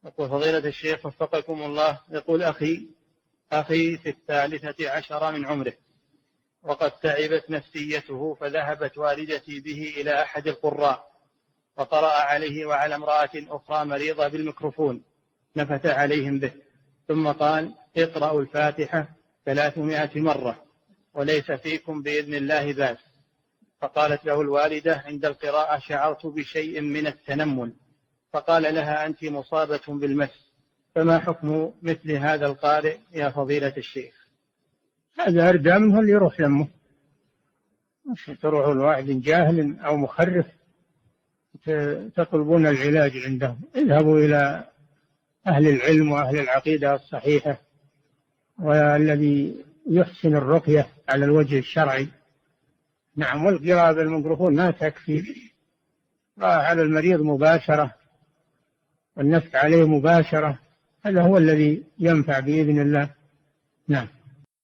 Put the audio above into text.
يقول فضيلة الشيخ وفقكم الله، يقول أخي في 13 من عمره، وقد تعبت نفسيته، فذهبت والدتي به إلى أحد القراء وقرأ عليه وعلى امرأة أخرى مريضة بالميكروفون، نفث عليهم به، ثم قال اقرأوا الفاتحة 300 مرة وليس فيكم بإذن الله بأس. فقالت له الوالدة عند القراءة شعرت بشيء من التنمل، فقال لها أنت مصابة بالمس، فما حكم مثل هذا القارئ يا فضيلة الشيخ؟ هذا أردى منه اللي يروح لمه، مش تروحوا لواحد جاهل أو مخرف تطلبون العلاج عندهم. اذهبوا إلى أهل العلم وأهل العقيدة الصحيحة والذي يحسن الرقية على الوجه الشرعي. نعم، والقراءة بالميكروفون ما تكفي، قراءة على المريض مباشرة والنفث عليه مباشرة، هذا هو الذي ينفع بإذن الله. نعم.